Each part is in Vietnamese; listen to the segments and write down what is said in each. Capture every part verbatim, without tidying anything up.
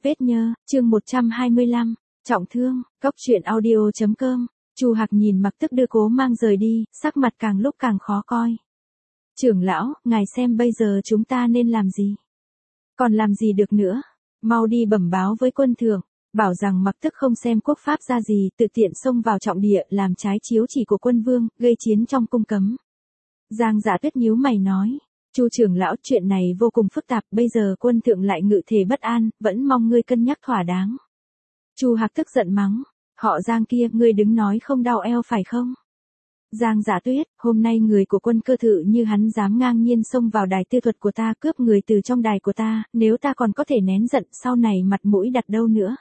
Vết nhơ, chương một trăm hai mươi lăm, trọng thương, cốc truyện audio chấm com. Chu Hạc nhìn Mặc Tức đưa Cố Mang rời đi, sắc mặt càng lúc càng khó coi. Trưởng lão, ngài xem bây giờ chúng ta nên làm gì? Còn làm gì được nữa? Mau đi bẩm báo với quân thượng, bảo rằng Mặc Tức không xem quốc pháp ra gì, tự tiện xông vào trọng địa, làm trái chiếu chỉ của quân vương, gây chiến trong cung cấm. Giang Dạ Tuyết nhíu mày nói. Chu trưởng lão, chuyện này vô cùng phức tạp, bây giờ quân thượng lại ngự thể bất an, vẫn mong ngươi cân nhắc thỏa đáng. Chu Hạc tức giận mắng, họ Giang kia, ngươi đứng nói không đau eo phải không? Giang Dạ Tuyết, hôm nay người của quân cơ thự như hắn dám ngang nhiên xông vào đài tiêu thuật của ta, cướp người từ trong đài của ta, nếu ta còn có thể nén giận, sau này mặt mũi đặt đâu nữa?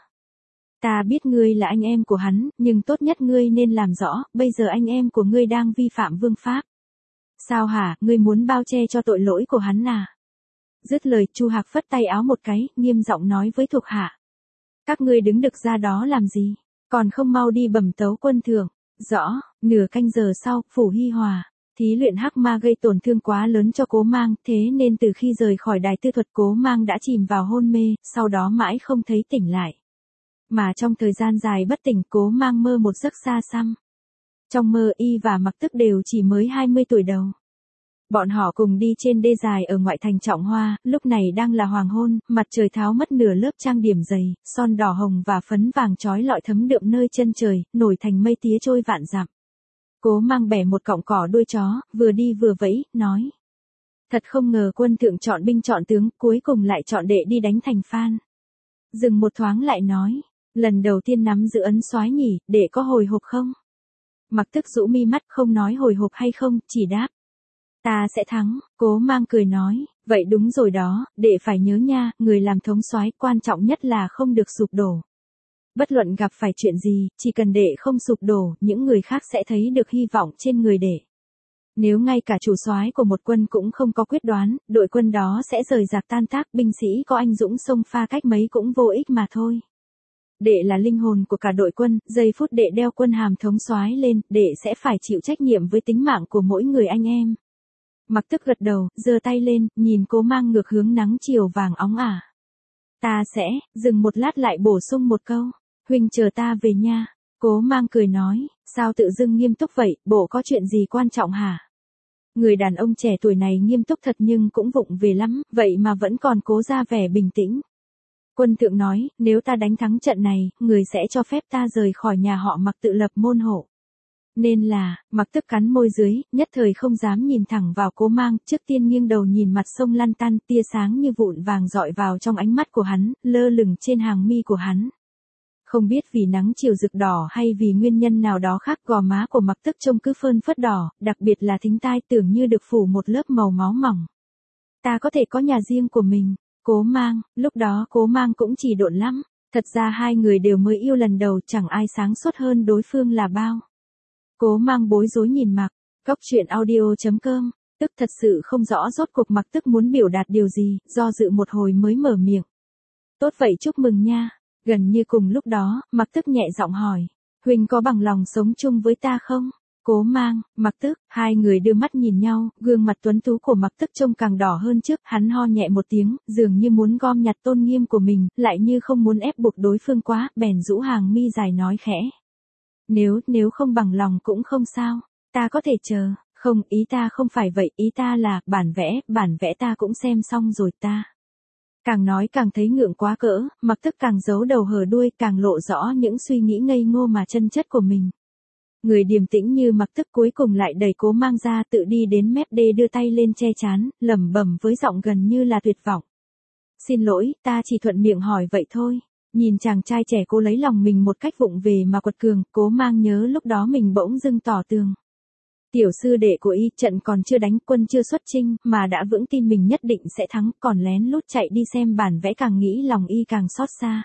Ta biết ngươi là anh em của hắn, nhưng tốt nhất ngươi nên làm rõ, bây giờ anh em của ngươi đang vi phạm vương pháp. Sao hả, ngươi muốn bao che cho tội lỗi của hắn à? Dứt lời, Chu Hạc phất tay áo một cái, nghiêm giọng nói với thuộc hạ. Các ngươi đứng đực ra đó làm gì? Còn không mau đi bẩm tấu quân thượng. Rõ, nửa canh giờ sau, phủ Hi Hòa. Thí luyện hắc ma gây tổn thương quá lớn cho Cố Mang, thế nên từ khi rời khỏi đài tư thuật Cố Mang đã chìm vào hôn mê, sau đó mãi không thấy tỉnh lại. Mà trong thời gian dài bất tỉnh, Cố Mang mơ một giấc xa xăm. Trong mơ, y và Mặc Tức đều chỉ mới hai mươi tuổi đầu. Bọn họ cùng đi trên đê dài ở ngoại thành Trọng Hoa, lúc này đang là hoàng hôn, mặt trời tháo mất nửa lớp trang điểm dày, son đỏ hồng và phấn vàng chói lọi thấm đượm nơi chân trời, nổi thành mây tía trôi vạn dặm. Cố Mang bẻ một cọng cỏ đuôi chó, vừa đi vừa vẫy, nói. Thật không ngờ quân thượng chọn binh chọn tướng, cuối cùng lại chọn đệ đi đánh thành Phan. Dừng một thoáng lại nói, lần đầu tiên nắm giữ ấn soái nhỉ, đệ có hồi hộp không? Mặc Tức rũ mi mắt, không nói hồi hộp hay không, chỉ đáp. Ta sẽ thắng. Cố Mang cười nói, vậy đúng rồi đó, đệ phải nhớ nha, người làm thống soái quan trọng nhất là không được sụp đổ. Bất luận gặp phải chuyện gì, chỉ cần đệ không sụp đổ, những người khác sẽ thấy được hy vọng trên người đệ. Nếu ngay cả chủ soái của một quân cũng không có quyết đoán, đội quân đó sẽ rời rạc tan tác, binh sĩ có anh dũng xông pha cách mấy cũng vô ích mà thôi. Đệ là linh hồn của cả đội quân, giây phút đệ đeo quân hàm thống soái lên, đệ sẽ phải chịu trách nhiệm với tính mạng của mỗi người anh em. Mặc Tức gật đầu, giơ tay lên, nhìn Cố Mang ngược hướng nắng chiều vàng óng ả. Ta sẽ, dừng một lát lại bổ sung một câu, huynh chờ ta về nha. Cố Mang cười nói, sao tự dưng nghiêm túc vậy, bộ có chuyện gì quan trọng hả? Người đàn ông trẻ tuổi này nghiêm túc thật nhưng cũng vụng về lắm, vậy mà vẫn còn cố ra vẻ bình tĩnh. Quân thượng nói, nếu ta đánh thắng trận này, người sẽ cho phép ta rời khỏi nhà họ Mặc tự lập môn hộ. Nên là, Mặc Tức cắn môi dưới, nhất thời không dám nhìn thẳng vào Cố Mang, trước tiên nghiêng đầu nhìn mặt sông lăn tăn, tia sáng như vụn vàng dọi vào trong ánh mắt của hắn, lơ lửng trên hàng mi của hắn. Không biết vì nắng chiều rực đỏ hay vì nguyên nhân nào đó khác, gò má của Mặc Tức trông cứ phơn phớt đỏ, đặc biệt là thính tai tưởng như được phủ một lớp màu máu mỏng. Ta có thể có nhà riêng của mình. Cố Mang, lúc đó Cố Mang cũng chỉ độn lắm, thật ra hai người đều mới yêu lần đầu, chẳng ai sáng suốt hơn đối phương là bao. Cố Mang bối rối nhìn Mặc, cốc truyện audio chấm com, tức thật sự không rõ rốt cuộc Mặc Tức muốn biểu đạt điều gì, do dự một hồi mới mở miệng. Tốt vậy chúc mừng nha. Gần như cùng lúc đó, Mặc Tức nhẹ giọng hỏi, huynh có bằng lòng sống chung với ta không? Cố Mang, Mặc Tức, hai người đưa mắt nhìn nhau, gương mặt tuấn tú của Mặc Tức trông càng đỏ hơn trước, hắn ho nhẹ một tiếng, dường như muốn gom nhặt tôn nghiêm của mình, lại như không muốn ép buộc đối phương quá, bèn rũ hàng mi dài nói khẽ. Nếu, nếu không bằng lòng cũng không sao, ta có thể chờ, không, ý ta không phải vậy, ý ta là, bản vẽ, bản vẽ ta cũng xem xong rồi ta. Càng nói càng thấy ngượng quá cỡ, Mặc Tức càng giấu đầu hở đuôi, càng lộ rõ những suy nghĩ ngây ngô mà chân chất của mình. Người điềm tĩnh như Mặc Tức cuối cùng lại đẩy Cố Mang ra, tự đi đến mép đê đưa tay lên che chán, lẩm bẩm với giọng gần như là tuyệt vọng. Xin lỗi, ta chỉ thuận miệng hỏi vậy thôi. Nhìn chàng trai trẻ cố lấy lòng mình một cách vụng về mà quật cường, Cố Mang nhớ lúc đó mình bỗng dưng tỏ tường. Tiểu sư đệ của y, trận còn chưa đánh, quân chưa xuất chinh, mà đã vững tin mình nhất định sẽ thắng, còn lén lút chạy đi xem bản vẽ, càng nghĩ lòng y càng xót xa.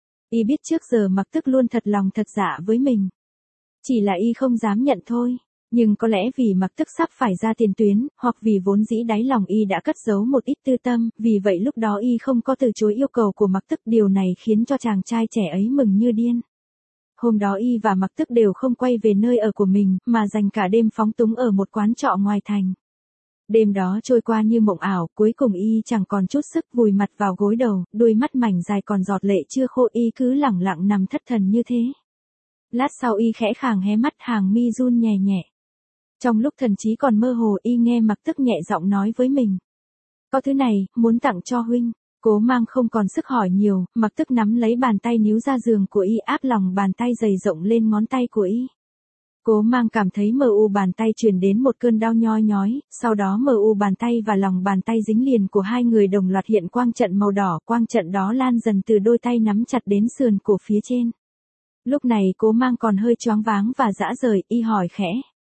Y biết trước giờ Mặc Tức luôn thật lòng thật dạ với mình. Chỉ là y không dám nhận thôi. Nhưng có lẽ vì Mặc Tức sắp phải ra tiền tuyến, hoặc vì vốn dĩ đáy lòng y đã cất giấu một ít tư tâm, vì vậy lúc đó y không có từ chối yêu cầu của Mặc Tức, điều này khiến cho chàng trai trẻ ấy mừng như điên. Hôm đó y và Mặc Tức đều không quay về nơi ở của mình, mà dành cả đêm phóng túng ở một quán trọ ngoài thành. Đêm đó trôi qua như mộng ảo, cuối cùng y chẳng còn chút sức, vùi mặt vào gối đầu, đôi mắt mảnh dài còn giọt lệ chưa khô, y cứ lẳng lặng nằm thất thần như thế. Lát sau y khẽ khàng hé mắt, hàng mi run nhẹ nhẹ. Trong lúc thần trí còn mơ hồ, y nghe Mặc Tức nhẹ giọng nói với mình. Có thứ này, muốn tặng cho huynh. Cố Mang không còn sức hỏi nhiều, Mặc Tức nắm lấy bàn tay níu ra giường của y, áp lòng bàn tay dày rộng lên ngón tay của y. Cố Mang cảm thấy mờ u bàn tay truyền đến một cơn đau nhoi nhói, sau đó mờ u bàn tay và lòng bàn tay dính liền của hai người đồng loạt hiện quang trận màu đỏ, quang trận đó lan dần từ đôi tay nắm chặt đến sườn cổ phía trên. Lúc này Cố Mang còn hơi choáng váng và dã rời, y hỏi khẽ.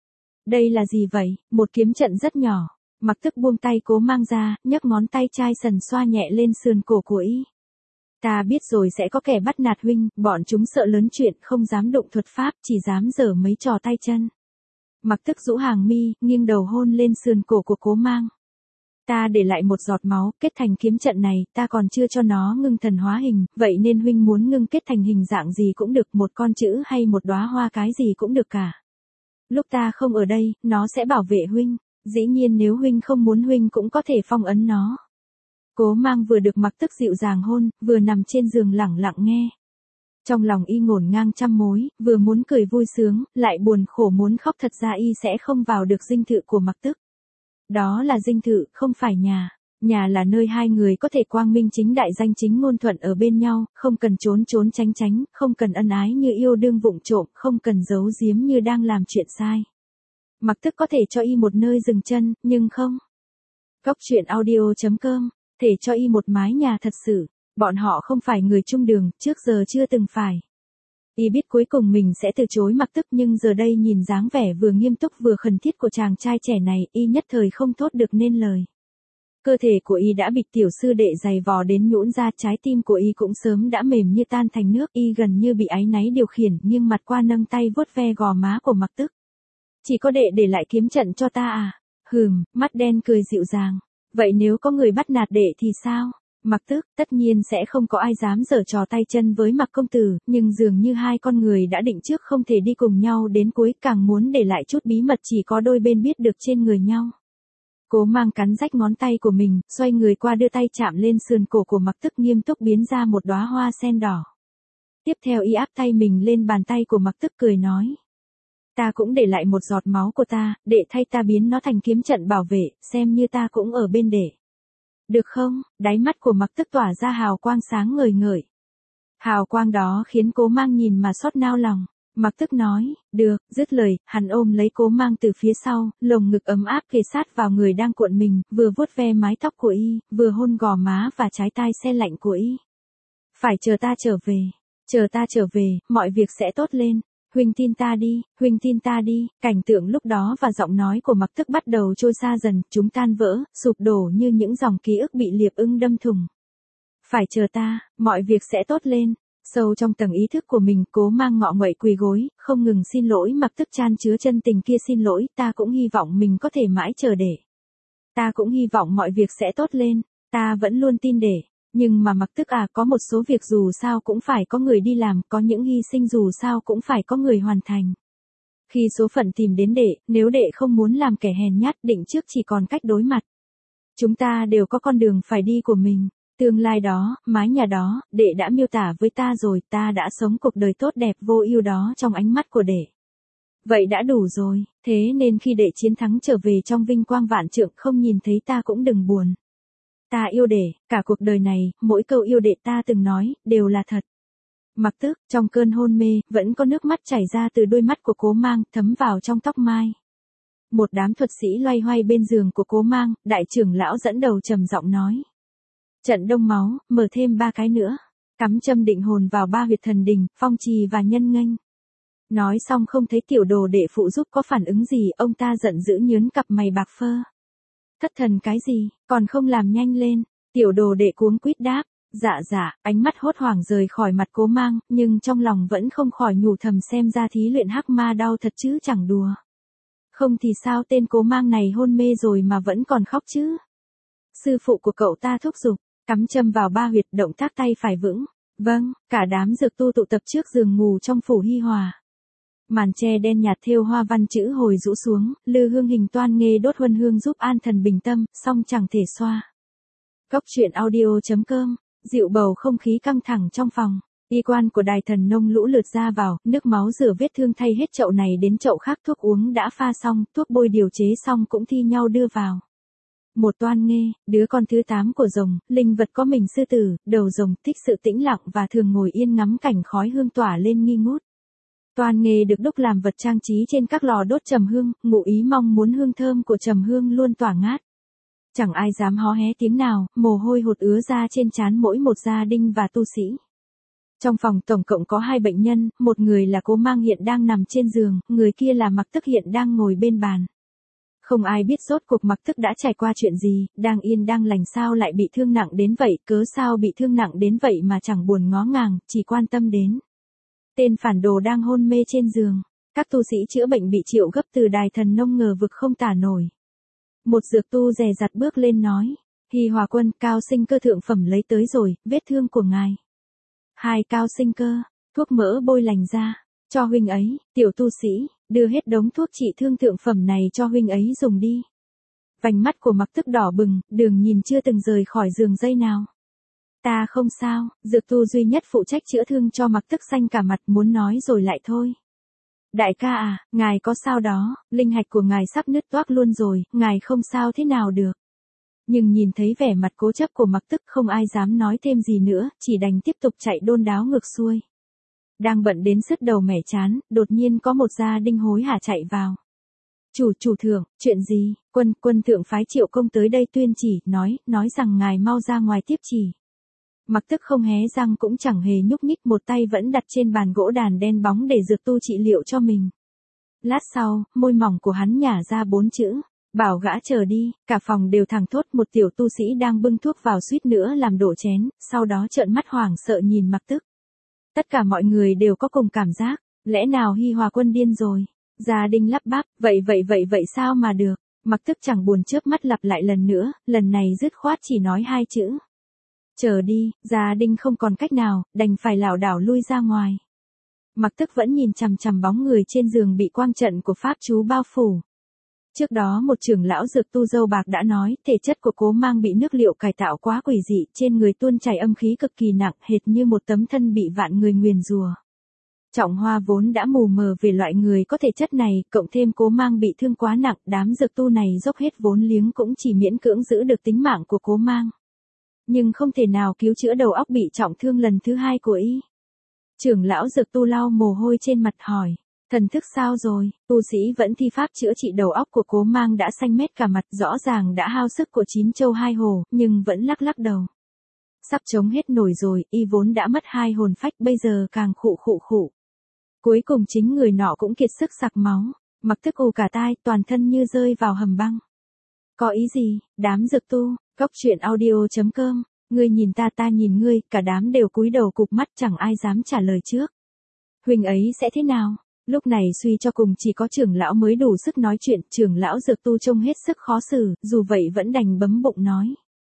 Đây là gì vậy? Một kiếm trận rất nhỏ. Mặc Tức buông tay Cố Mang ra, nhấc ngón tay chai sần xoa nhẹ lên sườn cổ của y. Ta biết rồi sẽ có kẻ bắt nạt huynh, bọn chúng sợ lớn chuyện, không dám động thuật pháp, chỉ dám giở mấy trò tay chân. Mặc Tức rũ hàng mi, nghiêng đầu hôn lên sườn cổ của Cố Mang. Ta để lại một giọt máu, kết thành kiếm trận này, ta còn chưa cho nó ngưng thần hóa hình, vậy nên huynh muốn ngưng kết thành hình dạng gì cũng được, một con chữ hay một đóa hoa cái gì cũng được cả. Lúc ta không ở đây, nó sẽ bảo vệ huynh, dĩ nhiên nếu huynh không muốn huynh cũng có thể phong ấn nó. Cố Mang vừa được Mặc Tức dịu dàng hôn, vừa nằm trên giường lẳng lặng nghe. Trong lòng y ngổn ngang trăm mối, vừa muốn cười vui sướng, lại buồn khổ muốn khóc, thật ra y sẽ không vào được dinh thự của Mặc Tức. Đó là dinh thự, không phải nhà. Nhà là nơi hai người có thể quang minh chính đại danh chính ngôn thuận ở bên nhau, không cần trốn trốn tránh tránh, không cần ân ái như yêu đương vụng trộm, không cần giấu giếm như đang làm chuyện sai. Mặc Tức có thể cho y một nơi dừng chân, nhưng không. Góc truyện audio chấm com, thể cho y một mái nhà thật sự. Bọn họ không phải người chung đường, trước giờ chưa từng phải. Y biết cuối cùng mình sẽ từ chối Mặc Tức, nhưng giờ đây nhìn dáng vẻ vừa nghiêm túc vừa khẩn thiết của chàng trai trẻ này, y nhất thời không thốt được nên lời. Cơ thể của y đã bị tiểu sư đệ giày vò đến nhũn ra, trái tim của y cũng sớm đã mềm như tan thành nước, y gần như bị áy náy điều khiển, nghiêng mặt qua nâng tay vuốt ve gò má của Mặc Tức. Chỉ có đệ để lại kiếm trận cho ta à? Hừm, mắt đen cười dịu dàng. Vậy nếu có người bắt nạt đệ thì sao? Mặc Tức, tất nhiên sẽ không có ai dám giở trò tay chân với Mặc công tử, nhưng dường như hai con người đã định trước không thể đi cùng nhau đến cuối, càng muốn để lại chút bí mật chỉ có đôi bên biết được trên người nhau. Cố Mang cắn rách ngón tay của mình, xoay người qua đưa tay chạm lên sườn cổ của Mặc Tức, nghiêm túc biến ra một đóa hoa sen đỏ. Tiếp theo y áp tay mình lên bàn tay của Mặc Tức, cười nói. Ta cũng để lại một giọt máu của ta, đệ thay ta biến nó thành kiếm trận bảo vệ, xem như ta cũng ở bên đệ. Được không? Đáy mắt của Mặc Tức tỏa ra hào quang sáng ngời ngời. Hào quang đó khiến Cố Mang nhìn mà xót nao lòng. Mặc Tức nói, được, dứt lời, hắn ôm lấy Cố Mang từ phía sau, lồng ngực ấm áp kề sát vào người đang cuộn mình, vừa vuốt ve mái tóc của y, vừa hôn gò má và trái tai se lạnh của y. Phải chờ ta trở về, chờ ta trở về, mọi việc sẽ tốt lên. Huynh tin ta đi, huynh tin ta đi. Cảnh tượng lúc đó và giọng nói của Mặc Tức bắt đầu trôi xa dần, chúng tan vỡ, sụp đổ như những dòng ký ức bị liệp ưng đâm thủng. Phải chờ ta, mọi việc sẽ tốt lên. Sâu trong tầng ý thức của mình, Cố Mang ngọ nguậy quỳ gối, không ngừng xin lỗi. Mặc Tức chan chứa chân tình kia, xin lỗi, ta cũng hy vọng mình có thể mãi chờ để. Ta cũng hy vọng mọi việc sẽ tốt lên, ta vẫn luôn tin để. Nhưng mà Mặc Tức à, có một số việc dù sao cũng phải có người đi làm, có những hy sinh dù sao cũng phải có người hoàn thành. Khi số phận tìm đến đệ, nếu đệ không muốn làm kẻ hèn nhát, định trước chỉ còn cách đối mặt. Chúng ta đều có con đường phải đi của mình. Tương lai đó, mái nhà đó, đệ đã miêu tả với ta rồi, ta đã sống cuộc đời tốt đẹp vô ưu đó trong ánh mắt của đệ. Vậy đã đủ rồi, thế nên khi đệ chiến thắng trở về trong vinh quang vạn trượng, không nhìn thấy ta cũng đừng buồn. Ta yêu đệ, cả cuộc đời này, mỗi câu yêu đệ ta từng nói, đều là thật. Mặc Tức, trong cơn hôn mê, vẫn có nước mắt chảy ra từ đôi mắt của Cố Mang, thấm vào trong tóc mai. Một đám thuật sĩ loay hoay bên giường của Cố Mang, đại trưởng lão dẫn đầu trầm giọng nói. Trận đông máu, mở thêm ba cái nữa. Cắm châm định hồn vào ba huyệt thần đình, phong trì và nhân nghênh. Nói xong không thấy tiểu đồ đệ phụ giúp có phản ứng gì, ông ta giận dữ nhớn cặp mày bạc phơ. Thất thần cái gì, còn không làm nhanh lên. Tiểu đồ đệ cuống quýt đáp. Dạ dạ, ánh mắt hốt hoảng rời khỏi mặt Cố Mang, nhưng trong lòng vẫn không khỏi nhủ thầm, xem ra thí luyện hắc ma đau thật chứ chẳng đùa. Không thì sao tên Cố Mang này hôn mê rồi mà vẫn còn khóc chứ. Sư phụ của cậu ta thúc giục, cắm châm vào ba huyệt, động tác tay phải vững. Vâng, cả đám dược tu tụ tập trước giường ngủ trong phủ Hi Hòa. Màn tre đen nhạt thêu hoa văn chữ hồi rũ xuống, lư hương hình toan nghê đốt huân hương giúp an thần bình tâm, song chẳng thể xoa. Cốc truyện audio chấm com, dịu bầu không khí căng thẳng trong phòng. Y quan của đài thần nông lũ lượt ra vào, nước máu rửa vết thương thay hết chậu này đến chậu khác, thuốc uống đã pha xong, thuốc bôi điều chế xong cũng thi nhau đưa vào. Một toan nghê, đứa con thứ tám của rồng, linh vật có mình sư tử, đầu rồng thích sự tĩnh lặng và thường ngồi yên ngắm cảnh khói hương tỏa lên nghi ngút. Toan nghê được đúc làm vật trang trí trên các lò đốt trầm hương, ngụ ý mong muốn hương thơm của trầm hương luôn tỏa ngát. Chẳng ai dám hó hé tiếng nào, mồ hôi hột ứa ra trên trán mỗi một gia đình và tu sĩ. Trong phòng tổng cộng có hai bệnh nhân, một người là Cố Mang hiện đang nằm trên giường, người kia là Mặc Tức hiện đang ngồi bên bàn. Không ai biết rốt cuộc Mặc Tức đã trải qua chuyện gì, đang yên đang lành sao lại bị thương nặng đến vậy, cớ sao bị thương nặng đến vậy mà chẳng buồn ngó ngàng, chỉ quan tâm đến tên phản đồ đang hôn mê trên giường. Các tu sĩ chữa bệnh bị triệu gấp từ đài thần nông ngờ vực không tả nổi. Một dược tu dè dặt bước lên nói, Hi Hòa Quân, cao sinh cơ thượng phẩm lấy tới rồi, vết thương của ngài. Hai cao sinh cơ, thuốc mỡ bôi lành ra, cho huynh ấy, tiểu tu sĩ, đưa hết đống thuốc trị thương thượng phẩm này cho huynh ấy dùng đi. Vành mắt của Mặc Tức đỏ bừng, đường nhìn chưa từng rời khỏi giường giây nào. Ta không sao, dược tu duy nhất phụ trách chữa thương cho Mặc Tức xanh cả mặt muốn nói rồi lại thôi. Đại ca à, ngài có sao đó, linh hạch của ngài sắp nứt toác luôn rồi, ngài không sao thế nào được. Nhưng nhìn thấy vẻ mặt cố chấp của Mặc Tức không ai dám nói thêm gì nữa, chỉ đành tiếp tục chạy đôn đáo ngược xuôi. Đang bận đến sứt đầu mẻ chán, đột nhiên có một gia đình hối hả chạy vào. Chủ chủ thượng, chuyện gì, quân quân thượng phái Triệu công tới đây tuyên chỉ, nói, nói rằng ngài mau ra ngoài tiếp chỉ. Mặc Tức không hé răng cũng chẳng hề nhúc nhích, một tay vẫn đặt trên bàn gỗ đàn đen bóng để dược tu trị liệu cho mình. Lát sau, môi mỏng của hắn nhả ra bốn chữ, bảo gã chờ đi, cả phòng đều thẳng thốt. Một tiểu tu sĩ đang bưng thuốc vào suýt nữa làm đổ chén, sau đó trợn mắt hoảng sợ nhìn Mặc Tức. Tất cả mọi người đều có cùng cảm giác, lẽ nào Hi Hòa Quân điên rồi? Gia đình lắp bắp, vậy vậy vậy vậy sao mà được? Mặc Tức chẳng buồn chớp mắt lặp lại lần nữa, lần này dứt khoát chỉ nói hai chữ. Chờ đi, gia đình không còn cách nào, đành phải lảo đảo lui ra ngoài. Mặc Tức vẫn nhìn chằm chằm bóng người trên giường bị quang trận của pháp chú bao phủ. Trước đó một trưởng lão dược tu dâu bạc đã nói, thể chất của Cố Mang bị nước liệu cải tạo quá quỷ dị, trên người tuôn chảy âm khí cực kỳ nặng, hệt như một tấm thân bị vạn người nguyền rủa. Trọng Hoa vốn đã mù mờ về loại người có thể chất này, cộng thêm Cố Mang bị thương quá nặng, đám dược tu này dốc hết vốn liếng cũng chỉ miễn cưỡng giữ được tính mạng của Cố Mang. Nhưng không thể nào cứu chữa đầu óc bị trọng thương lần thứ hai của y. Trưởng lão dược tu lau mồ hôi trên mặt hỏi, thần thức sao rồi? Tu sĩ vẫn thi pháp chữa trị đầu óc của Cố Mang đã xanh mét cả mặt, rõ ràng đã hao sức của chín châu hai hồ, nhưng vẫn lắc lắc đầu. Sắp chống hết nổi rồi, y vốn đã mất hai hồn phách, bây giờ càng khụ khụ khụ. Cuối cùng chính người nọ cũng kiệt sức sặc máu, Mặc Tức ù cả tai, toàn thân như rơi vào hầm băng. Có ý gì? Đám dược tu, cốc truyện audio chấm com, ngươi nhìn ta ta nhìn ngươi, cả đám đều cúi đầu cụp mắt, chẳng ai dám trả lời trước. Huynh ấy sẽ thế nào? Lúc này suy cho cùng chỉ có trưởng lão mới đủ sức nói chuyện, trưởng lão dược tu trông hết sức khó xử, dù vậy vẫn đành bấm bụng nói.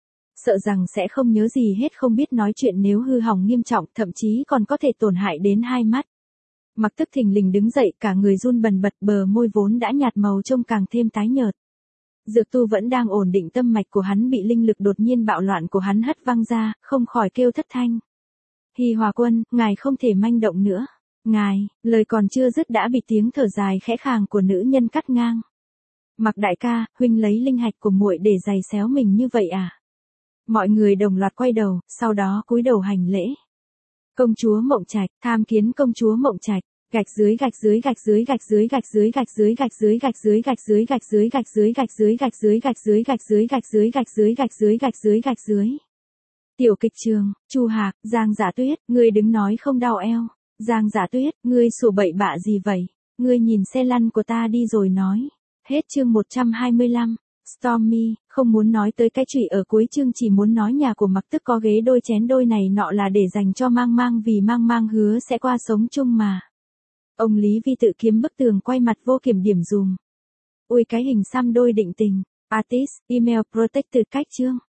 Sợ rằng sẽ không nhớ gì hết, không biết nói chuyện nếu hư hỏng nghiêm trọng, thậm chí còn có thể tổn hại đến hai mắt. Mặc Tức thình lình đứng dậy, cả người run bần bật, bờ môi vốn đã nhạt màu trông càng thêm tái nhợt. Dược tu vẫn đang ổn định tâm mạch của hắn bị linh lực đột nhiên bạo loạn của hắn hất văng ra, không khỏi kêu thất thanh. Hi Hòa Quân, ngài không thể manh động nữa. Ngài, lời còn chưa dứt đã bị tiếng thở dài khẽ khàng của nữ nhân cắt ngang. Mặc đại ca, huynh lấy linh hạch của muội để giày xéo mình như vậy à? Mọi người đồng loạt quay đầu, sau đó cúi đầu hành lễ. Công chúa Mộng Trạch, tham kiến công chúa Mộng Trạch. Gạch dưới gạch dưới gạch dưới gạch dưới gạch dưới gạch dưới gạch dưới gạch dưới gạch dưới gạch dưới gạch dưới gạch dưới gạch dưới gạch dưới gạch dưới gạch dưới gạch dưới gạch dưới gạch dưới gạch dưới. Tiểu kịch trường, Chu Hạc, Giang Giả Tuyết, ngươi đứng nói không đau eo. Giang Giả Tuyết, ngươi sủa bậy bạ gì vậy? Ngươi nhìn xe lăn của ta đi rồi nói. Hết chương một trăm hai mươi lăm. Stormy, không muốn nói tới cái chuyện ở cuối chương, chỉ muốn nói nhà của Mặc Tức có ghế đôi chén đôi này nọ là để dành cho Mang Mang, vì Mang Mang hứa sẽ qua sống chung mà. Ông Lý Vi tự kiếm bức tường quay mặt vô kiểm điểm dùm. Ui cái hình xăm đôi định tình. Artist, email protected cách chương.